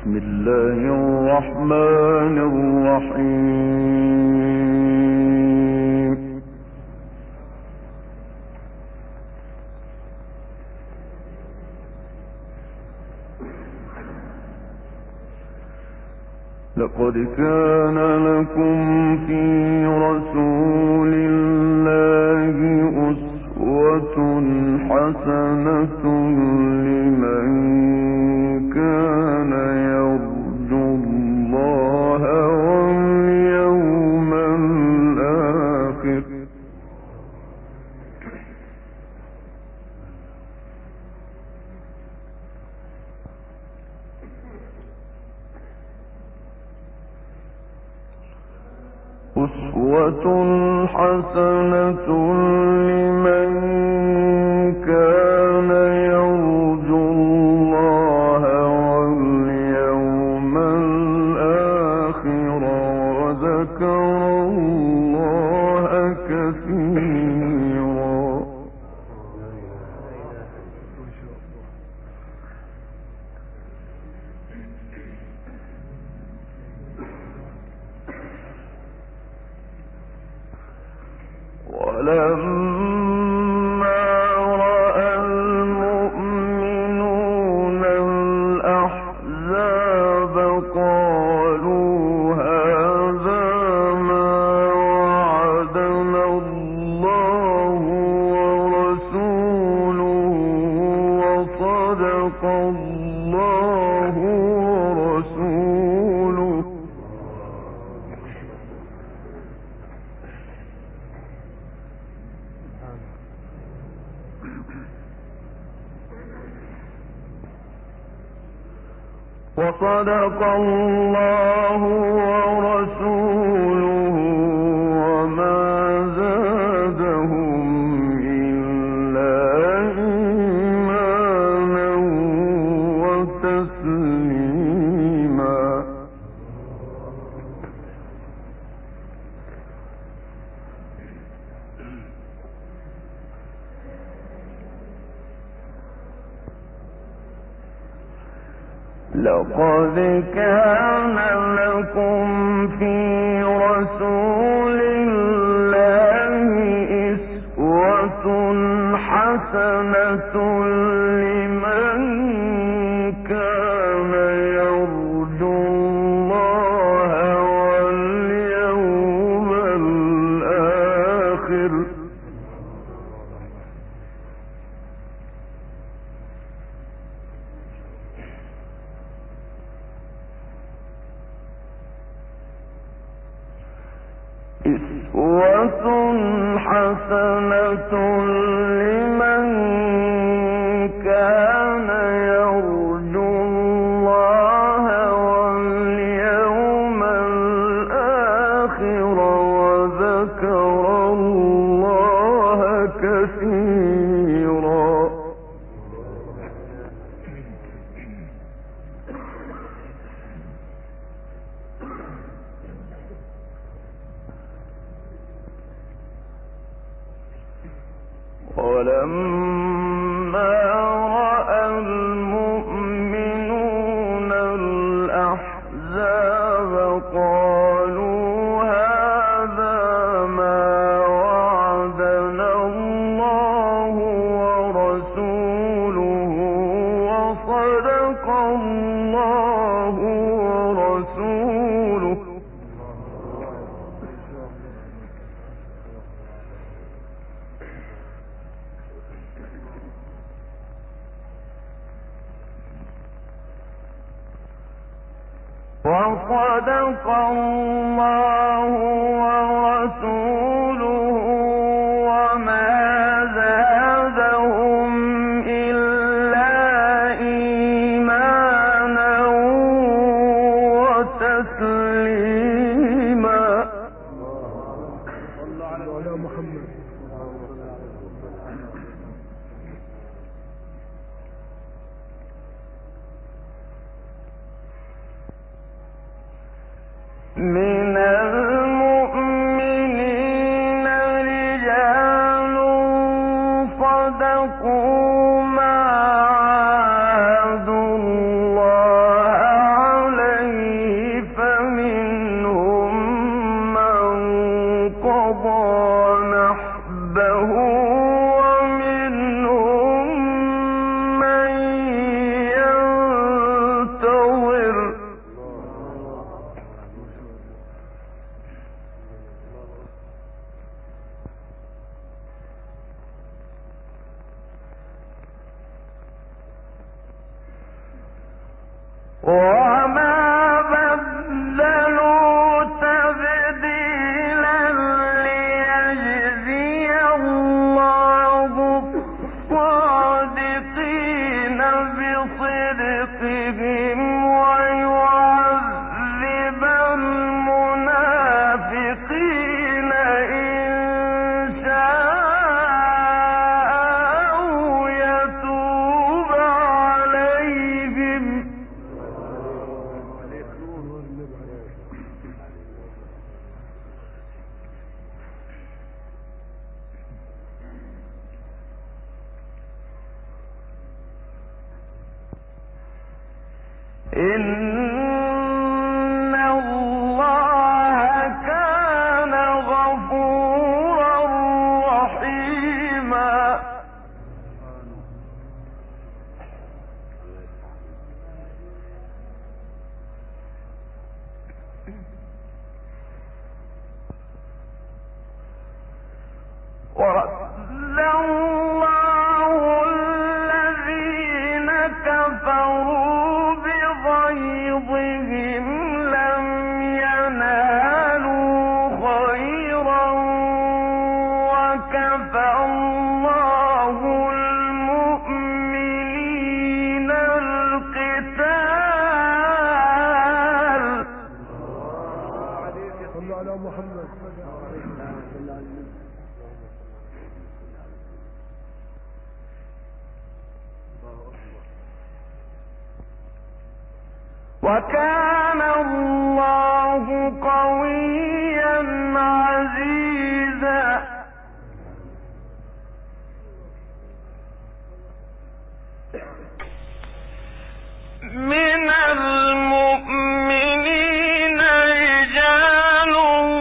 بسم الله الرحمن الرحيم. لقد كان لكم في رسول الله أسوة حسنة لمن كان يرجو الله واليوم الآخر أسوة حسنة لمن كان يرجو الله واليوم الآخر وذكر الله كثيرا. ولما رأى المؤمنون الأحزاب قالوا هذا ما وعدنا الله ورسوله وصدق الله ورسوله وما زادهم إلا إيمانا وتسليما. لقد كان لكم في رسول الله أسوة حسنة لمن كان يرجو الله واليوم الآخر أسوة حسنة لمن كان يرجو الله واليوم الآخر وذكر الله كثيرا. ولما رأى المؤمنون الأحزاب قالوا هذا ما وعدنا الله ورسوله وصدق الله ورسوله وصدق الله ورسوله وما زادهم إلا إيمانا وتسليما. صلى على محمد. من المؤمنين رجال صدقوا ما عاهدوا الله إن الله كان غفورا رحيما ورد الله الذين كفروا بغيظهم لم ينالوا خيرا وكفى الله المؤمنين القتال. صلى على محمد. وكان الله قويا عزيزا من المؤمنين رجال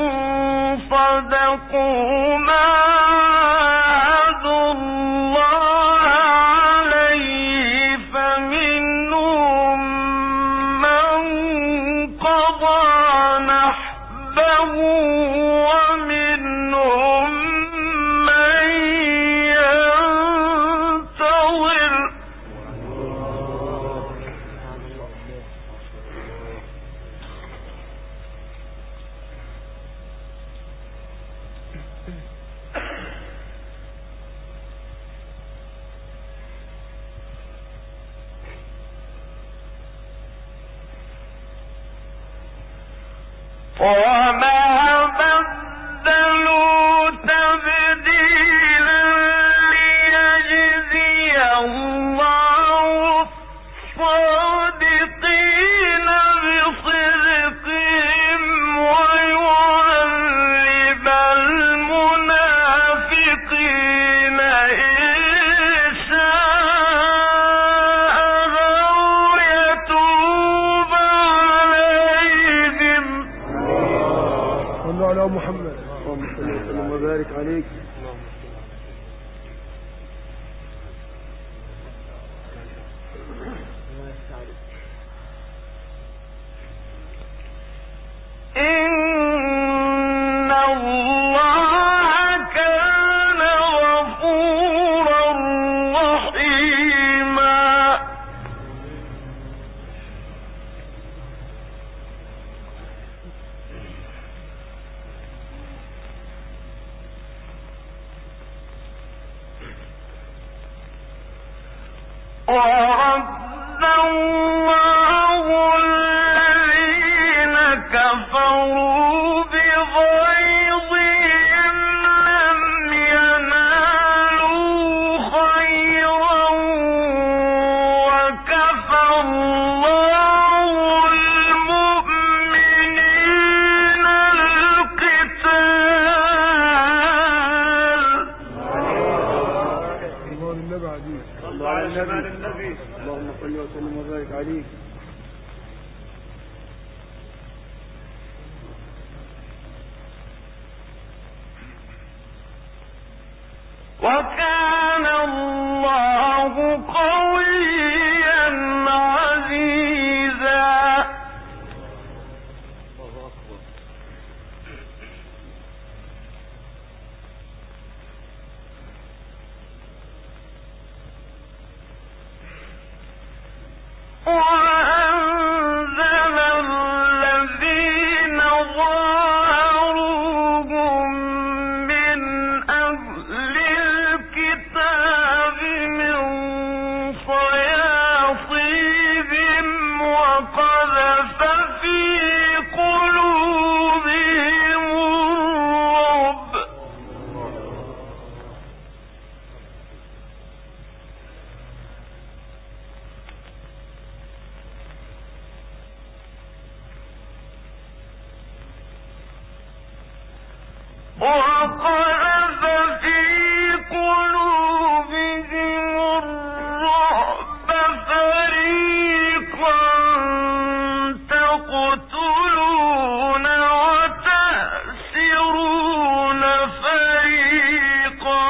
صدقوا ما عاهدوا الله عليه فمنهم من قضى نحبه ومنهم من ينتظر وما بدلوا تبديلا ليجزي الله الصادقين بصدقهم ويعذب المنافقين إن شاء أو يتوب عليهم. صلى على محمد. اللهم صل وسلم وبارك عليك. إن الله كان غفورا رحيما ورد الله الذين كفروا بغيظهم لم ينالوا خيرا وكفى الله المؤمنين القتال. الله النبي عليك. صلى على النبي. اللهم صل وسلم وبارك عليك. وكان الله قويا عزيزا وأنزل وقذف في قلوبهم الرعب فريقا تقتلون وتأسرون فريقا.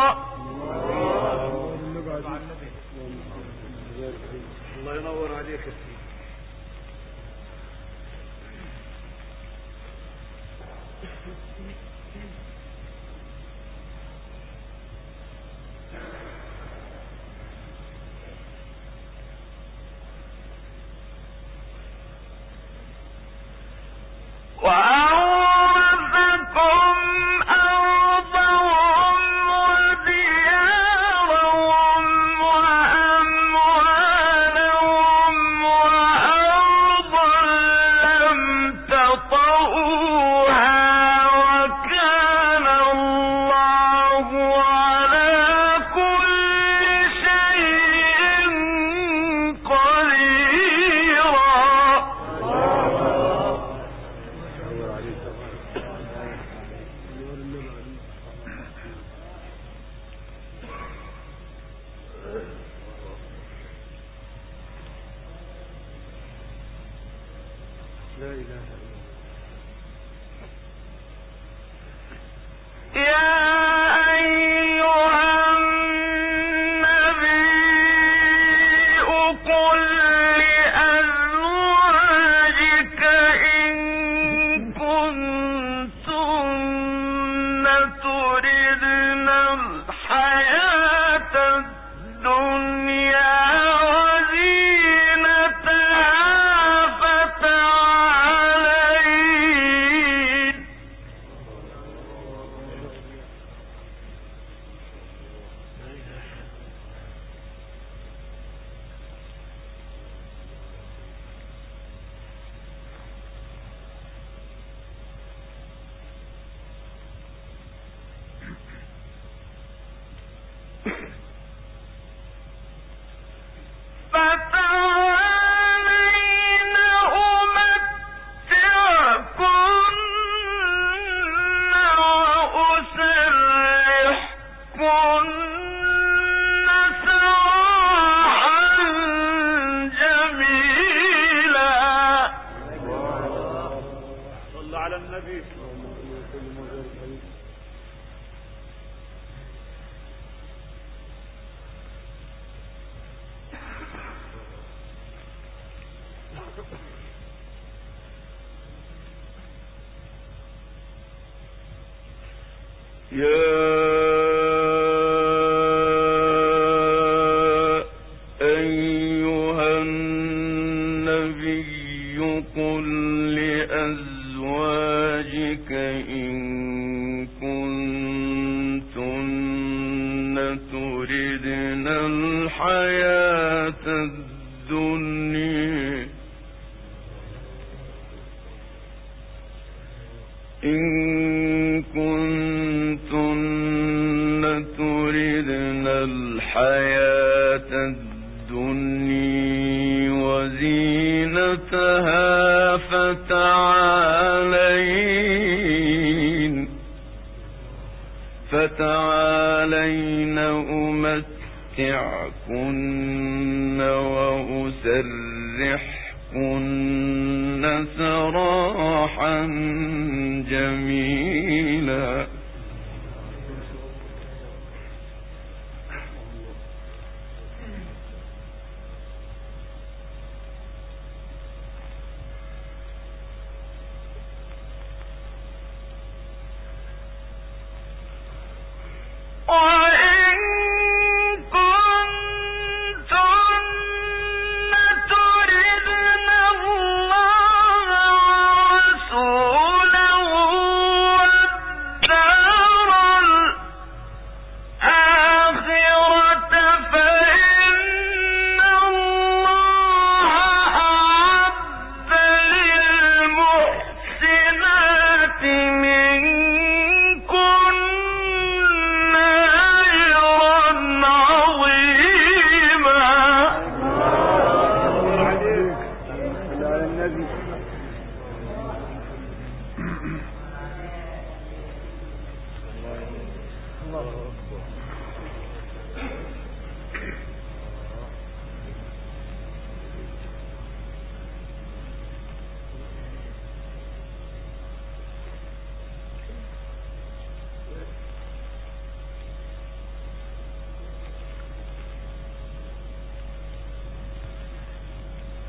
الله ينور عليك. وأورثكم أرضهم وديارهم وأموالهم وأرضا لم تطئوها وكان الله على كل شيء قديرا. لا إله إلا الله. يا أيها النبي قل لأزواجك إن كنتن تردن الحياة الدنيا وزينتها فتعالين. فتعالين أمتعكن وأسرحكن سراحا جميلا. صلى على النبي. يا أيها النبي قل لأزواجك إن كنتن تردن الحياة الدنيا إن كنتن تردن الحياة الدنيا وزينتها فتعالين أمتعكن وأسرحكن سراحا جميلا. وإن كنتن تردن الله ورسوله والدار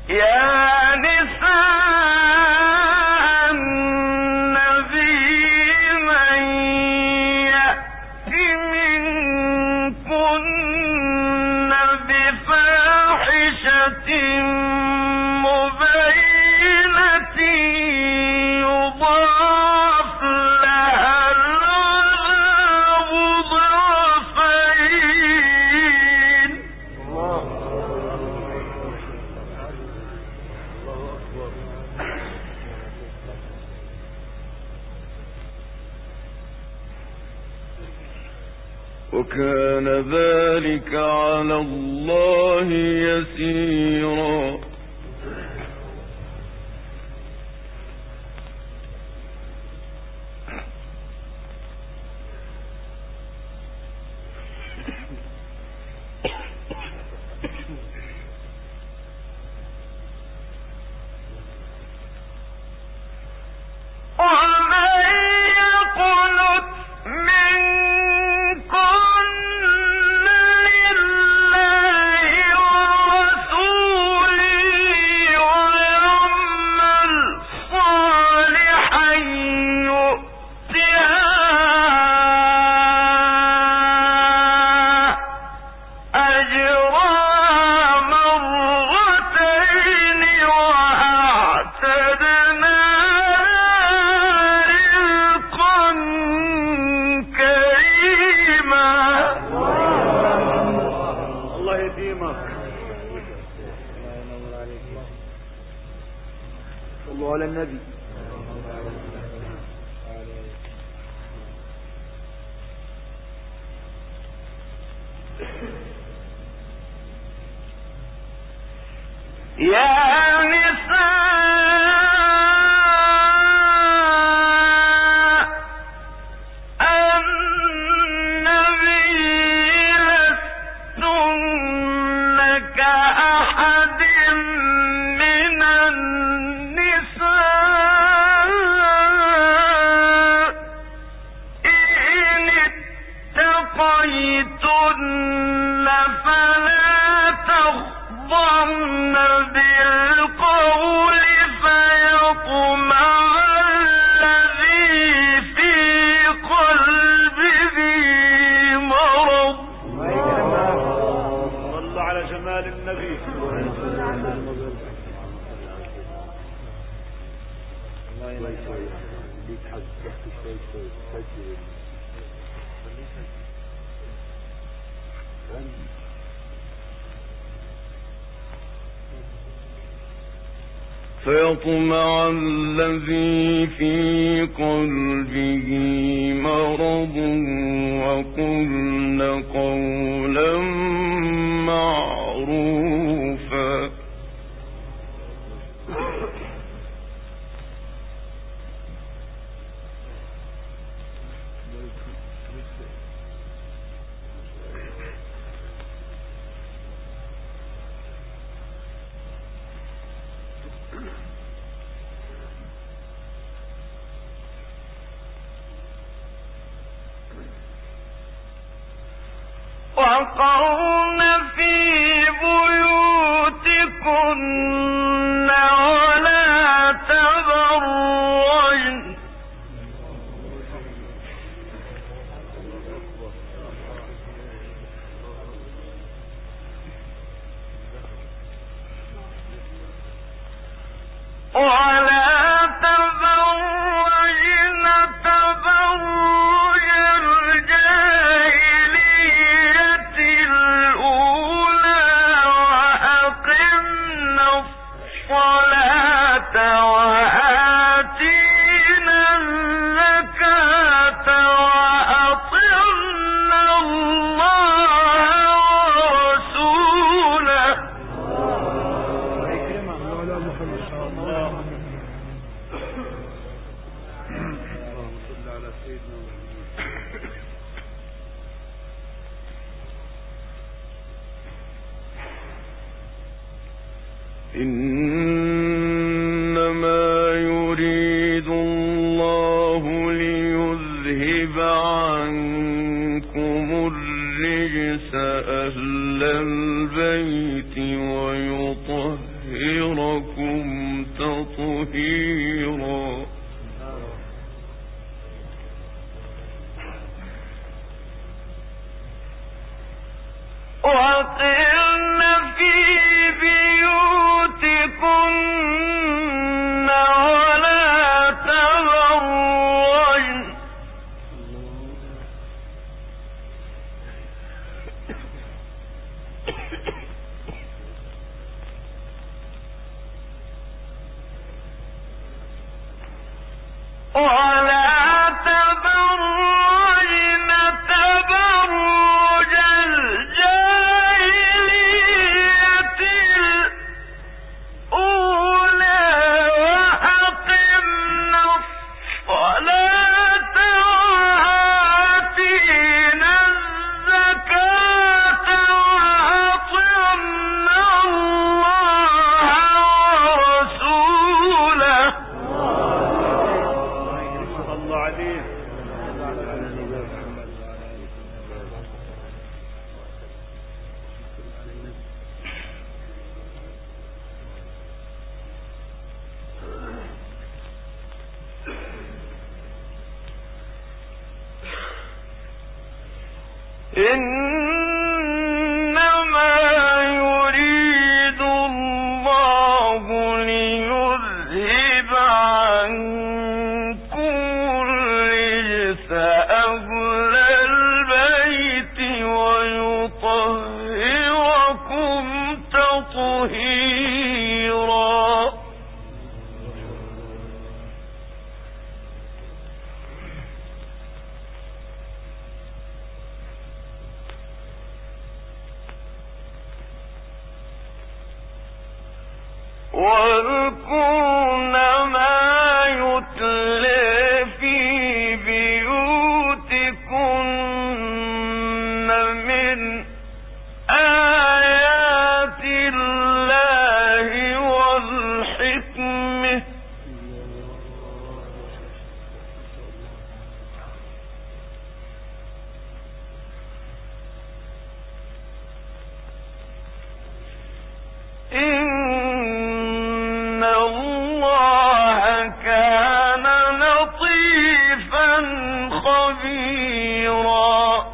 يا نساء النبي من يأت منكن بفاحشة مبينة يضاعف لها العذاب ضعفين. وكان ذلك على الله يسيرا. صلوا على النبي. يا نساء النبي لستن كأحد من النساء إن اتقيتن فلا تخضعن بالقول فيطمع الذي في قلبه مرض. صلوا على جمال النبي. فيطمع الذي في قلبه مرض وقلن قولا معروفا. وقرن في بيوتكن ولا تبرجن تبرج الجاهلية الأولى وأقمنا الصلاة وآتينا الزكاة وأطعنا الله ورسوله. إنما يريد الله ليذهب عنكم الرجس أهل البيت ويطهركم ويطهركم تطهيرا. وقرن في بيوتكن ولا تبرجن تبرج الجاهلية الأولى وأقمنا الصلاة وآتينا الزكاة وأطعنا الله ورسوله. الله عليه. إنما يريد الله ليذهب عنكم الرجس أهل البيت ويطهركم تطهيرا. واذكرن ما يتلى في بيوتكن من آيات الله والحكمة إن الله كان لطيفا خبيرا.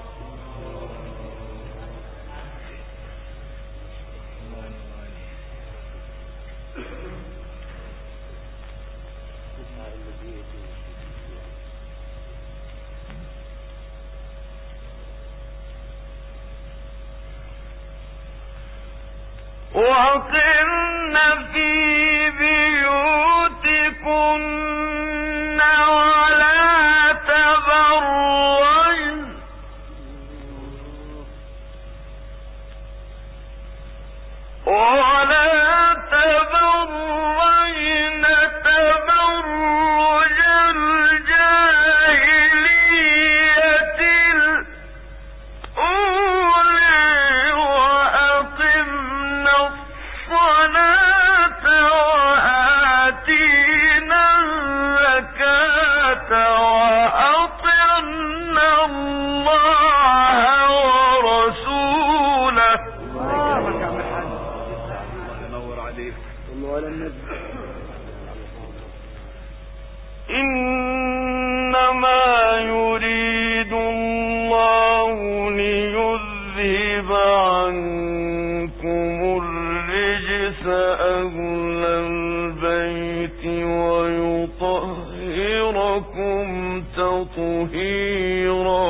وقرن في بيوتكن ولا تبرجن تبرج الجاهلية الأولى وأقمنا الصلاة وآتينا الزكاة وأطعنا الله ورسوله. إنما يريد الله ليذهب عنكم الرجس أهل البيت ويطهركم تطهيرا.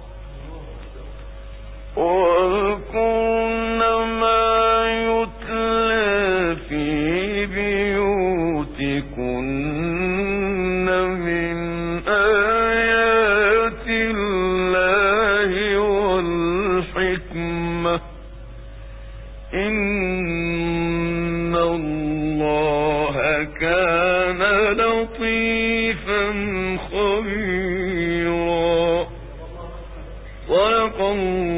واذكرن ما يتلى في بيوتكن من آيات الله والحكمة إن الله كان لطيفا خبيرا. صدق الله